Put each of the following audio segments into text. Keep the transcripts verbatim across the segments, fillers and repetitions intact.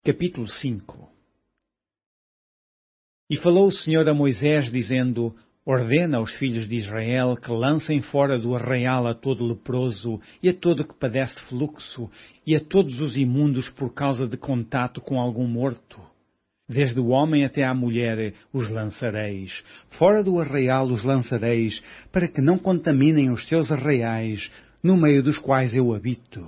Capítulo cinco. E falou o Senhor a Moisés, dizendo: Ordena aos filhos de Israel que lancem fora do arraial a todo leproso, e a todo que padece fluxo, e a todos os imundos por causa de contato com algum morto. Desde o homem até à mulher os lançareis. Fora do arraial os lançareis, para que não contaminem os seus arraiais, no meio dos quais eu habito.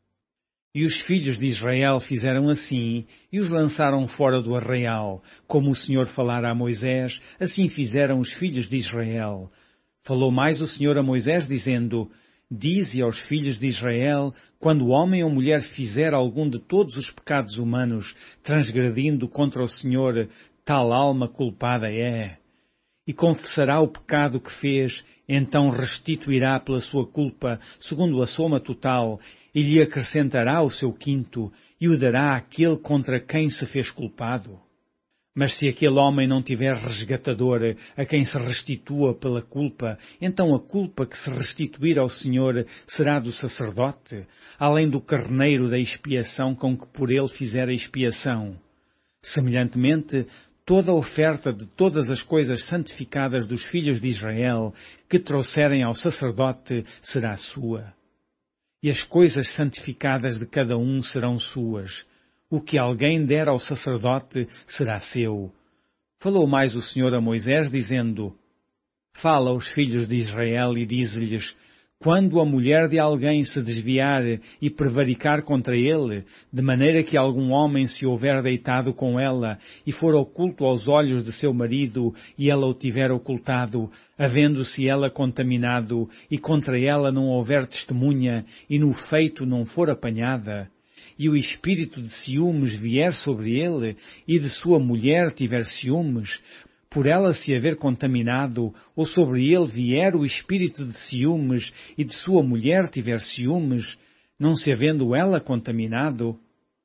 E os filhos de Israel fizeram assim, e os lançaram fora do arraial. Como o Senhor falara a Moisés, assim fizeram os filhos de Israel. Falou mais o Senhor a Moisés, dizendo: Dize aos filhos de Israel, quando homem ou mulher fizer algum de todos os pecados humanos, transgredindo contra o Senhor, tal alma culpada é. E confessará o pecado que fez, então restituirá pela sua culpa, segundo a soma total, e lhe acrescentará o seu quinto, e o dará àquele contra quem se fez culpado. Mas se aquele homem não tiver resgatador a quem se restitua pela culpa, então a culpa que se restituir ao Senhor será do sacerdote, além do carneiro da expiação com que por ele fizer a expiação. Semelhantemente, toda a oferta de todas as coisas santificadas dos filhos de Israel que trouxerem ao sacerdote será sua. E as coisas santificadas de cada um serão suas. O que alguém der ao sacerdote será seu. Falou mais o Senhor a Moisés, dizendo: Fala aos filhos de Israel e dize-lhes: Quando a mulher de alguém se desviar e prevaricar contra ele, de maneira que algum homem se houver deitado com ela e for oculto aos olhos de seu marido e ela o tiver ocultado, havendo-se ela contaminado e contra ela não houver testemunha e no feito não for apanhada, e o espírito de ciúmes vier sobre ele e de sua mulher tiver ciúmes, por ela se haver contaminado, ou sobre ele vier o espírito de ciúmes e de sua mulher tiver ciúmes, não se havendo ela contaminado,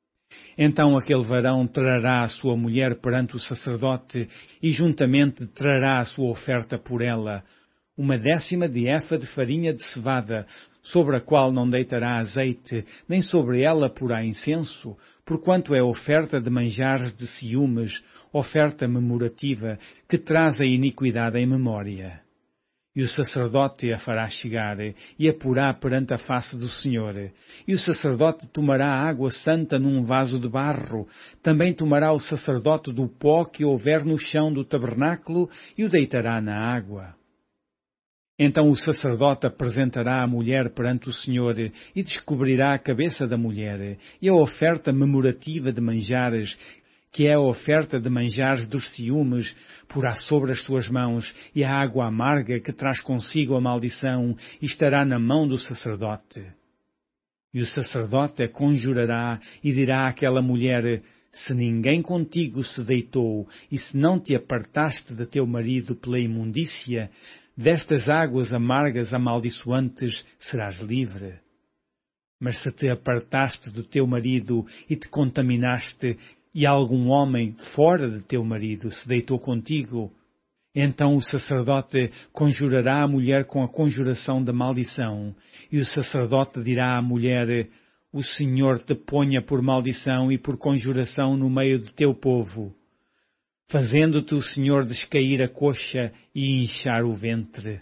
então aquele varão trará a sua mulher perante o sacerdote e juntamente trará a sua oferta por ela, uma décima de efa de farinha de cevada, sobre a qual não deitará azeite, nem sobre ela porá incenso, porquanto é oferta de manjares de ciúmes, oferta memorativa, que traz a iniquidade em memória. E o sacerdote a fará chegar, e a porá perante a face do Senhor. E o sacerdote tomará água santa num vaso de barro. Também tomará o sacerdote do pó que houver no chão do tabernáculo, e o deitará na água. Então o sacerdote apresentará a mulher perante o Senhor e descobrirá a cabeça da mulher, e a oferta memorativa de manjares, que é a oferta de manjares dos ciúmes, porá sobre as suas mãos, e a água amarga que traz consigo a maldição estará na mão do sacerdote. E o sacerdote a conjurará e dirá àquela mulher: Se ninguém contigo se deitou, e se não te apartaste de teu marido pela imundícia, destas águas amargas amaldiçoantes serás livre. Mas se te apartaste do teu marido e te contaminaste, e algum homem fora de teu marido se deitou contigo, então o sacerdote conjurará a mulher com a conjuração da maldição, e o sacerdote dirá à mulher: O Senhor te ponha por maldição e por conjuração no meio de teu povo, fazendo-te o Senhor descair a coxa e inchar o ventre.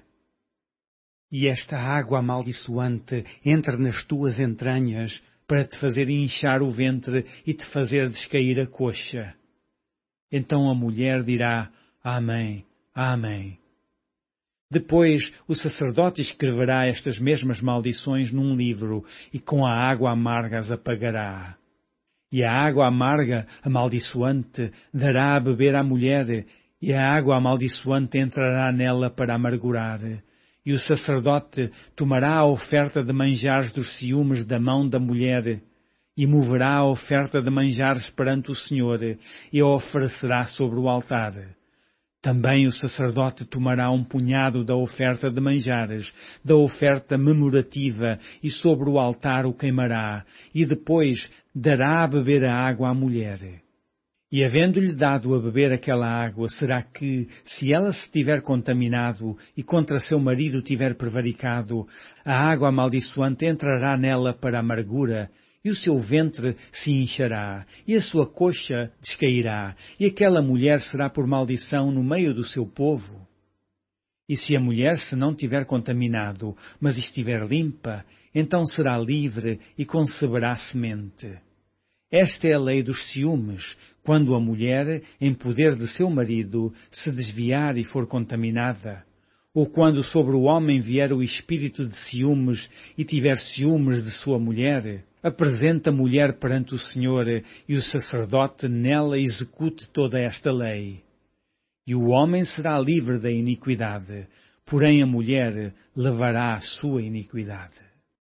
E esta água amaldiçoante entre nas tuas entranhas, para te fazer inchar o ventre e te fazer descair a coxa. Então a mulher dirá: Amém, Amém. Depois o sacerdote escreverá estas mesmas maldições num livro e com a água amarga as apagará. E a água amarga, amaldiçoante, dará a beber à mulher, e a água amaldiçoante entrará nela para amargurar. E o sacerdote tomará a oferta de manjares dos ciúmes da mão da mulher, e moverá a oferta de manjares perante o Senhor, e a oferecerá sobre o altar. Também o sacerdote tomará um punhado da oferta de manjares, da oferta memorativa, e sobre o altar o queimará, e depois dará a beber a água à mulher. E havendo-lhe dado a beber aquela água, será que, se ela se tiver contaminado e contra seu marido tiver prevaricado, a água amaldiçoante entrará nela para a amargura, e o seu ventre se inchará, e a sua coxa descairá, e aquela mulher será por maldição no meio do seu povo. E se a mulher se não tiver contaminado, mas estiver limpa, então será livre e conceberá semente. Esta é a lei dos ciúmes, quando a mulher, em poder de seu marido, se desviar e for contaminada. Ou quando sobre o homem vier o espírito de ciúmes e tiver ciúmes de sua mulher, apresenta a mulher perante o Senhor e o sacerdote nela execute toda esta lei. E o homem será livre da iniquidade, porém a mulher levará a sua iniquidade.